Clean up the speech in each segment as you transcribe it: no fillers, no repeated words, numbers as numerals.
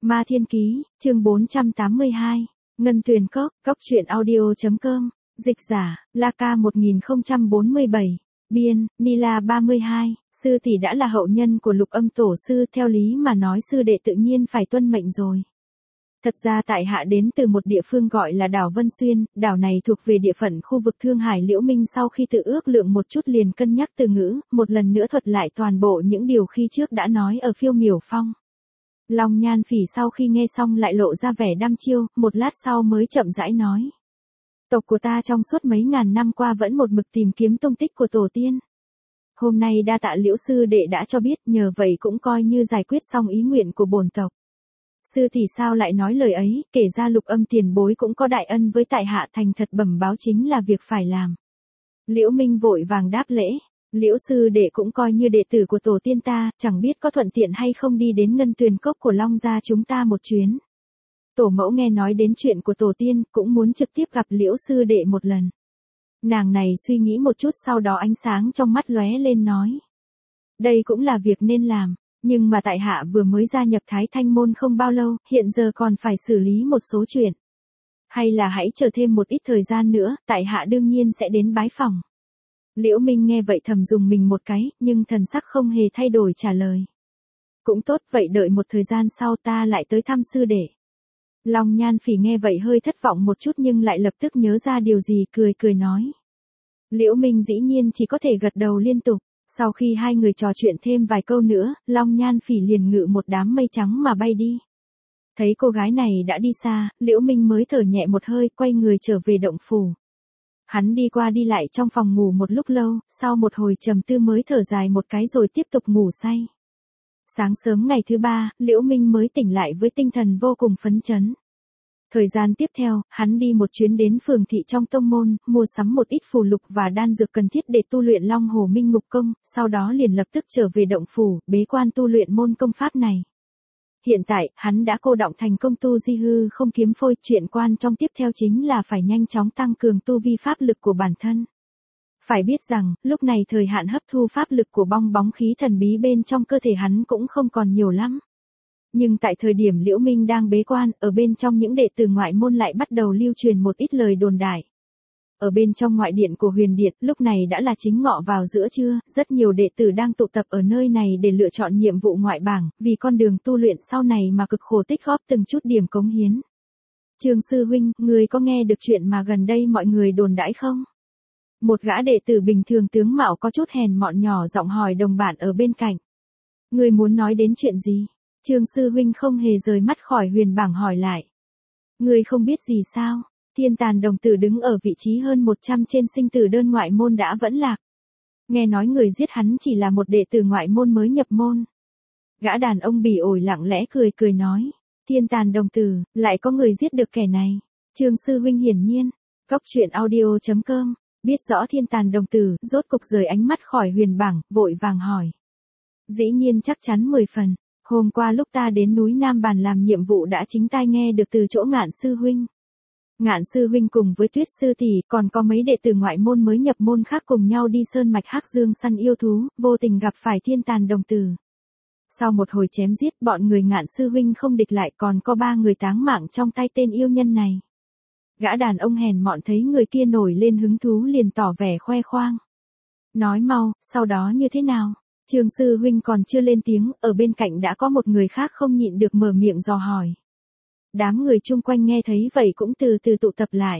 Ma Thiên Ký, chương 482, Ngân Tuyền Cốc, góc truyện audio.com, dịch giả, La-ca 1047, biên, Nila 32, sư tỷ đã là hậu nhân của Lục Âm tổ sư, theo lý mà nói sư đệ tự nhiên phải tuân mệnh rồi. Thật ra tại hạ đến từ một địa phương gọi là đảo Vân Xuyên, đảo này thuộc về địa phận khu vực Thương Hải Liễu Minh. Sau khi tự ước lượng một chút liền cân nhắc từ ngữ, một lần nữa thuật lại toàn bộ những điều khi trước đã nói ở Phiêu Miểu Phong. Long Nhan Phỉ sau khi nghe xong lại lộ ra vẻ đăm chiêu, một lát sau mới chậm rãi nói. Tộc của ta trong suốt mấy ngàn năm qua vẫn một mực tìm kiếm tung tích của tổ tiên. Hôm nay đa tạ Liễu sư đệ đã cho biết, nhờ vậy cũng coi như giải quyết xong ý nguyện của bổn tộc. Sư tỷ sao lại nói lời ấy, kể ra Lục Âm tiền bối cũng có đại ân với tại hạ, thành thật bẩm báo chính là việc phải làm. Liễu Minh vội vàng đáp lễ. Liễu sư đệ cũng coi như đệ tử của tổ tiên ta, chẳng biết có thuận tiện hay không đi đến Ngân Tuyền Cốc của Long gia chúng ta một chuyến. Tổ mẫu nghe nói đến chuyện của tổ tiên, cũng muốn trực tiếp gặp Liễu sư đệ một lần. Nàng này suy nghĩ một chút, sau đó ánh sáng trong mắt lóe lên nói. Đây cũng là việc nên làm, nhưng mà tại hạ vừa mới gia nhập Thái Thanh môn không bao lâu, hiện giờ còn phải xử lý một số chuyện. Hay là hãy chờ thêm một ít thời gian nữa, tại hạ đương nhiên sẽ đến bái phỏng. Liễu Minh nghe vậy thầm dùng mình một cái, nhưng thần sắc không hề thay đổi trả lời. Cũng tốt, vậy đợi một thời gian sau ta lại tới thăm sư đệ. Long Nhan Phỉ nghe vậy hơi thất vọng một chút nhưng lại lập tức nhớ ra điều gì, cười nói. Liễu Minh dĩ nhiên chỉ có thể gật đầu liên tục. Sau khi hai người trò chuyện thêm vài câu nữa, Long Nhan Phỉ liền ngự một đám mây trắng mà bay đi. Thấy cô gái này đã đi xa, Liễu Minh mới thở nhẹ một hơi, quay người trở về động phủ. Hắn đi qua đi lại trong phòng ngủ một lúc lâu, sau một hồi trầm tư mới thở dài một cái rồi tiếp tục ngủ say. Sáng sớm ngày thứ ba, Liễu Minh mới tỉnh lại với tinh thần vô cùng phấn chấn. Thời gian tiếp theo, hắn đi một chuyến đến phường thị trong tông môn, mua sắm một ít phù lục và đan dược cần thiết để tu luyện Long Hồ Minh Ngục Công, sau đó liền lập tức trở về động phủ, bế quan tu luyện môn công pháp này. Hiện tại, hắn đã cô đọng thành công tu di hư không kiếm phôi, chuyện quan trọng tiếp theo chính là phải nhanh chóng tăng cường tu vi pháp lực của bản thân. Phải biết rằng, lúc này thời hạn hấp thu pháp lực của bong bóng khí thần bí bên trong cơ thể hắn cũng không còn nhiều lắm. Nhưng tại thời điểm Liễu Minh đang bế quan, ở bên trong những đệ tử ngoại môn lại bắt đầu lưu truyền một ít lời đồn đại. Ở bên trong ngoại điện của Huyền Điện, lúc này đã là chính ngọ vào giữa trưa, rất nhiều đệ tử đang tụ tập ở nơi này để lựa chọn nhiệm vụ ngoại bảng, vì con đường tu luyện sau này mà cực khổ tích góp từng chút điểm cống hiến. Trương sư huynh, người có nghe được chuyện mà gần đây mọi người đồn đãi không? Một gã đệ tử bình thường tướng mạo có chút hèn mọn nhỏ giọng hỏi đồng bạn ở bên cạnh. Người muốn nói đến chuyện gì? Trương sư huynh không hề rời mắt khỏi huyền bảng hỏi lại. Người không biết gì sao? Thiên Tàn đồng tử đứng ở vị trí hơn 100 trên sinh tử đơn ngoại môn đã vẫn lạc. Nghe nói người giết hắn chỉ là một đệ tử ngoại môn mới nhập môn. Gã đàn ông bỉ ổi lặng lẽ cười nói. Thiên Tàn đồng tử, lại có người giết được kẻ này. Trương sư huynh hiển nhiên. góc truyện audio.com, biết rõ Thiên Tàn đồng tử, rốt cục rời ánh mắt khỏi huyền bảng, vội vàng hỏi. Dĩ nhiên chắc chắn 10 phần. Hôm qua lúc ta đến núi Nam Bàn làm nhiệm vụ đã chính tai nghe được từ chỗ Ngạn sư huynh. Ngạn sư huynh cùng với Tuyết sư tỷ còn có mấy đệ tử ngoại môn mới nhập môn khác cùng nhau đi sơn mạch Hắc Dương săn yêu thú, vô tình gặp phải Thiên Tàn đồng tử. Sau một hồi chém giết, bọn người Ngạn sư huynh không địch lại, còn có 3 người táng mạng trong tay tên yêu nhân này. Gã đàn ông hèn mọn thấy người kia nổi lên hứng thú liền tỏ vẻ khoe khoang. Nói mau, sau đó như thế nào? Trương sư huynh còn chưa lên tiếng, ở bên cạnh đã có một người khác không nhịn được mở miệng dò hỏi. Đám người chung quanh nghe thấy vậy cũng từ từ tụ tập lại.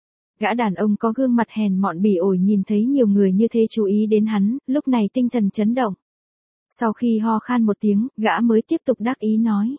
Gã đàn ông có gương mặt hèn mọn bỉ ổi nhìn thấy nhiều người như thế chú ý đến hắn, lúc này tinh thần chấn động. Sau khi ho khan một tiếng, gã mới tiếp tục đắc ý nói.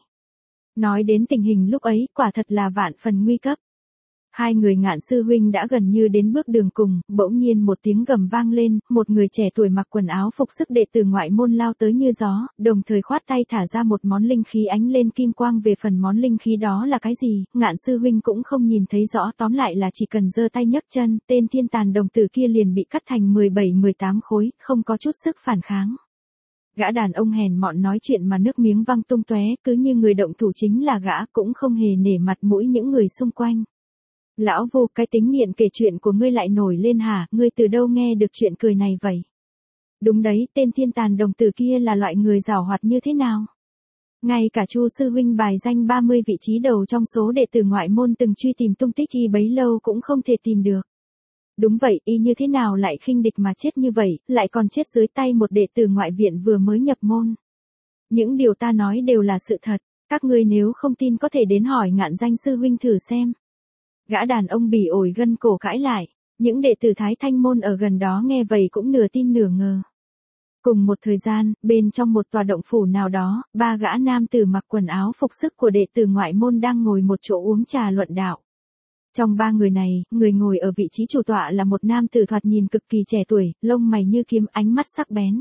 Nói đến tình hình lúc ấy, quả thật là vạn phần nguy cấp. Hai người Ngạn sư huynh đã gần như đến bước đường cùng, bỗng nhiên một tiếng gầm vang lên, một người trẻ tuổi mặc quần áo phục sức đệ tử ngoại môn lao tới như gió, đồng thời khoát tay thả ra một món linh khí ánh lên kim quang. Về phần món linh khí đó là cái gì, Ngạn sư huynh cũng không nhìn thấy rõ, tóm lại là chỉ cần giơ tay nhấc chân, tên Thiên Tàn đồng tử kia liền bị cắt thành 17-18 khối, không có chút sức phản kháng. Gã đàn ông hèn mọn nói chuyện mà nước miếng văng tung tóe, cứ như người động thủ chính là gã, cũng không hề nể mặt mũi những người xung quanh. Lão Vô, cái tính nghiện kể chuyện của ngươi lại nổi lên hả, ngươi từ đâu nghe được chuyện cười này vậy? Đúng đấy, tên Thiên Tàn đồng tử kia là loại người giảo hoạt như thế nào? Ngay cả Chu sư huynh bài danh 30 vị trí đầu trong số đệ tử ngoại môn từng truy tìm tung tích y bấy lâu cũng không thể tìm được. Đúng vậy, y như thế nào lại khinh địch mà chết như vậy, lại còn chết dưới tay một đệ tử ngoại viện vừa mới nhập môn. Những điều ta nói đều là sự thật, các ngươi nếu không tin có thể đến hỏi Ngạn Danh sư huynh thử xem. Gã đàn ông bỉ ổi gân cổ cãi lại, những đệ tử Thái Thanh môn ở gần đó nghe vậy cũng nửa tin nửa ngờ. Cùng một thời gian, bên trong một tòa động phủ nào đó, ba gã nam tử mặc quần áo phục sức của đệ tử ngoại môn đang ngồi một chỗ uống trà luận đạo. Trong ba người này, người ngồi ở vị trí chủ tọa là một nam tử thoạt nhìn cực kỳ trẻ tuổi, lông mày như kiếm, ánh mắt sắc bén.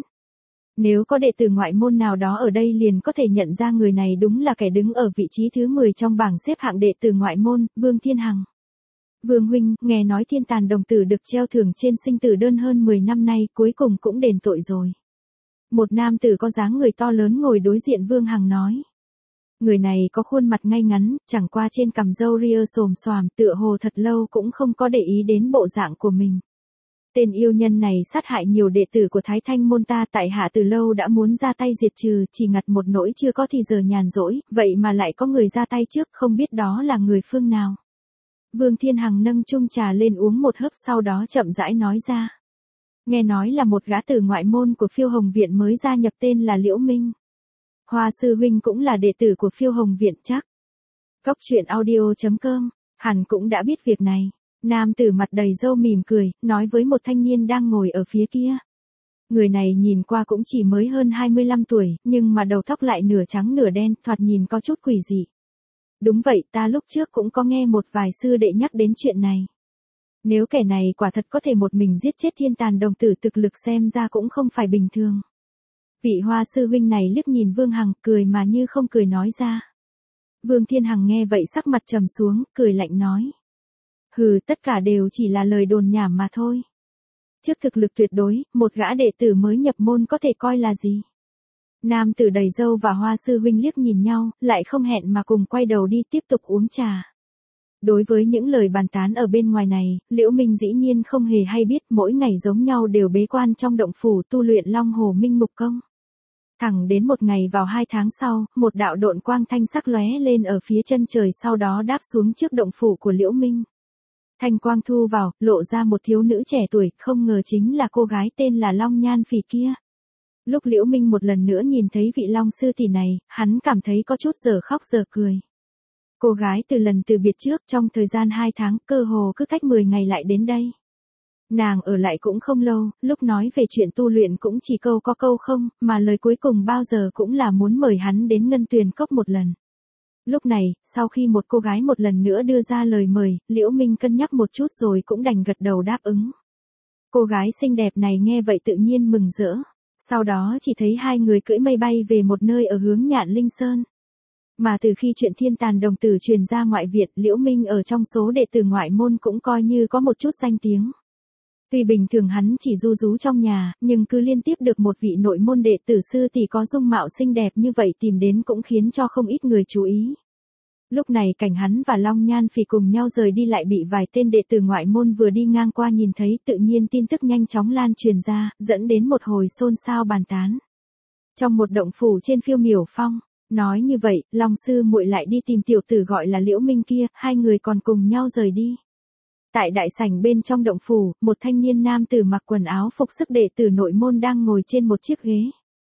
Nếu có đệ tử ngoại môn nào đó ở đây liền có thể nhận ra người này đúng là kẻ đứng ở vị trí thứ 10 trong bảng xếp hạng đệ tử ngoại môn, Vương Thiên Hằng. Vương huynh, nghe nói Thiên Tàn đồng tử được treo thưởng trên sinh tử đơn hơn 10 năm nay, cuối cùng cũng đền tội rồi. Một nam tử có dáng người to lớn ngồi đối diện Vương Hằng nói. Người này có khuôn mặt ngay ngắn, chẳng qua trên cằm râu ria xồm xoàm, tựa hồ thật lâu cũng không có để ý đến bộ dạng của mình. Tên yêu nhân này sát hại nhiều đệ tử của Thái Thanh môn ta, tại hạ từ lâu đã muốn ra tay diệt trừ, chỉ ngặt một nỗi chưa có thì giờ nhàn rỗi, vậy mà lại có người ra tay trước, không biết đó là người phương nào. Vương Thiên Hằng nâng chung trà lên uống một hớp, sau đó chậm rãi nói ra. Nghe nói là một gã tử ngoại môn của Phiêu Hồng viện mới gia nhập, tên là Liễu Minh. Hoa sư huynh cũng là đệ tử của Phiêu Hồng viện chắc. Cốc truyện audio.com, hẳn cũng đã biết việc này. Nam tử mặt đầy râu mỉm cười, nói với một thanh niên đang ngồi ở phía kia. Người này nhìn qua cũng chỉ mới hơn 25 tuổi, nhưng mà đầu tóc lại nửa trắng nửa đen, thoạt nhìn có chút quỷ dị. Đúng vậy, ta lúc trước cũng có nghe một vài sư đệ nhắc đến chuyện này. Nếu kẻ này quả thật có thể một mình giết chết Thiên Tàn đồng tử, thực lực xem ra cũng không phải bình thường. Vị Hoa sư huynh này liếc nhìn Vương Hằng, cười mà như không cười nói ra. Vương Thiên Hằng nghe vậy sắc mặt trầm xuống, cười lạnh nói. Hừ, tất cả đều chỉ là lời đồn nhảm mà thôi. Trước thực lực tuyệt đối, một gã đệ tử mới nhập môn có thể coi là gì? Nam tử đầy râu và Hoa sư huynh liếc nhìn nhau, lại không hẹn mà cùng quay đầu đi tiếp tục uống trà. Đối với những lời bàn tán ở bên ngoài này, Liễu Minh dĩ nhiên không hề hay biết, mỗi ngày giống nhau đều bế quan trong động phủ tu luyện Long Hồ Minh Mục Công. Thẳng đến một ngày vào 2 tháng sau, một đạo độn quang thanh sắc lóe lên ở phía chân trời, sau đó đáp xuống trước động phủ của Liễu Minh. Thanh quang thu vào, lộ ra một thiếu nữ trẻ tuổi, không ngờ chính là cô gái tên là Long Nhan Phỉ kia. Lúc Liễu Minh một lần nữa nhìn thấy vị Long sư tỷ này, hắn cảm thấy có chút giờ khóc giờ cười. Cô gái từ lần từ biệt trước, trong thời gian 2 tháng, cơ hồ cứ cách 10 ngày lại đến đây. Nàng ở lại cũng không lâu, lúc nói về chuyện tu luyện cũng chỉ câu có câu không, mà lời cuối cùng bao giờ cũng là muốn mời hắn đến Ngân Tuyền Cốc một lần. Lúc này, sau khi một cô gái một lần nữa đưa ra lời mời, Liễu Minh cân nhắc một chút rồi cũng đành gật đầu đáp ứng. Cô gái xinh đẹp này nghe vậy tự nhiên mừng rỡ. Sau đó chỉ thấy hai người cưỡi mây bay về một nơi ở hướng Nhạn Linh Sơn. Mà từ khi chuyện Thiên Tàn đồng tử truyền ra ngoại viện, Liễu Minh ở trong số đệ tử ngoại môn cũng coi như có một chút danh tiếng. Tuy bình thường hắn chỉ ru rú trong nhà, nhưng cứ liên tiếp được một vị nội môn đệ tử sư tỷ có dung mạo xinh đẹp như vậy tìm đến cũng khiến cho không ít người chú ý. Lúc này cảnh hắn và Long Nhan Phỉ cùng nhau rời đi lại bị vài tên đệ tử ngoại môn vừa đi ngang qua nhìn thấy, tự nhiên tin tức nhanh chóng lan truyền ra, dẫn đến một hồi xôn xao bàn tán. Trong một động phủ trên Phiêu Miểu Phong, nói như vậy, Long sư muội lại đi tìm tiểu tử gọi là Liễu Minh kia, hai người còn cùng nhau rời đi. Tại đại sảnh bên trong động phủ, một thanh niên nam tử mặc quần áo phục sức đệ tử nội môn đang ngồi trên một chiếc ghế.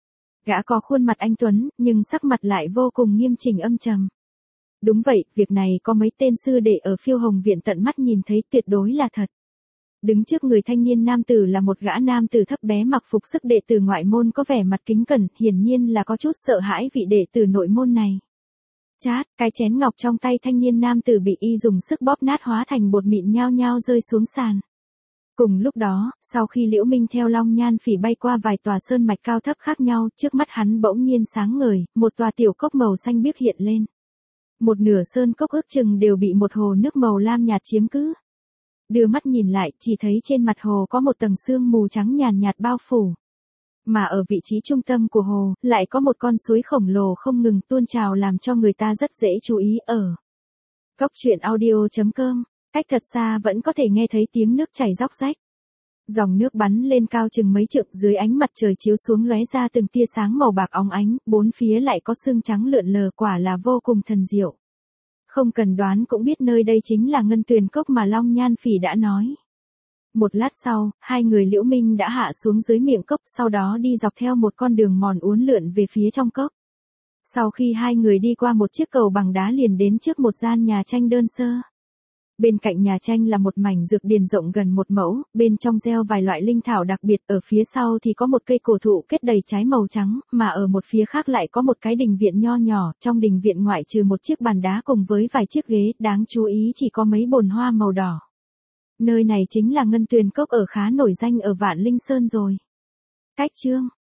Gã có khuôn mặt anh tuấn, nhưng sắc mặt lại vô cùng nghiêm chỉnh âm trầm. Đúng vậy, việc này có mấy tên sư đệ ở Phiêu Hồng viện tận mắt nhìn thấy, tuyệt đối là thật. Đứng trước người thanh niên nam tử là một gã nam tử thấp bé mặc phục sức đệ tử ngoại môn có vẻ mặt kính cẩn, hiển nhiên là có chút sợ hãi vị đệ tử nội môn này. Chát, cái chén ngọc trong tay thanh niên nam tử bị y dùng sức bóp nát hóa thành bột mịn nhao nhao rơi xuống sàn. Cùng lúc đó, sau khi Liễu Minh theo Long Nhan Phỉ bay qua vài tòa sơn mạch cao thấp khác nhau, trước mắt hắn bỗng nhiên sáng ngời, một tòa tiểu cốc màu xanh biếc hiện lên. Một nửa sơn cốc ước chừng đều bị một hồ nước màu lam nhạt chiếm cứ. Đưa mắt nhìn lại, chỉ thấy trên mặt hồ có một tầng sương mù trắng nhàn nhạt bao phủ. Mà ở vị trí trung tâm của hồ, lại có một con suối khổng lồ không ngừng tuôn trào làm cho người ta rất dễ chú ý ở. Cốc truyện audio.com, cách thật xa vẫn có thể nghe thấy tiếng nước chảy róc rách. Dòng nước bắn lên cao chừng mấy trượng, dưới ánh mặt trời chiếu xuống lóe ra từng tia sáng màu bạc óng ánh, bốn phía lại có sương trắng lượn lờ, quả là vô cùng thần diệu. Không cần đoán cũng biết nơi đây chính là Ngân Tuyền Cốc mà Long Nhan Phỉ đã nói. Một lát sau, hai người Liễu Minh đã hạ xuống dưới miệng cốc, sau đó đi dọc theo một con đường mòn uốn lượn về phía trong cốc. Sau khi hai người đi qua một chiếc cầu bằng đá liền đến trước một gian nhà tranh đơn sơ. Bên cạnh nhà tranh là một mảnh dược điền rộng gần 1 mẫu, bên trong gieo vài loại linh thảo đặc biệt, ở phía sau thì có một cây cổ thụ kết đầy trái màu trắng, mà ở một phía khác lại có một cái đình viện nho nhỏ, trong đình viện ngoại trừ một chiếc bàn đá cùng với vài chiếc ghế, đáng chú ý chỉ có mấy bồn hoa màu đỏ. Nơi này chính là Ngân Tuyền Cốc ở khá nổi danh ở Vạn Linh Sơn rồi. Cách chương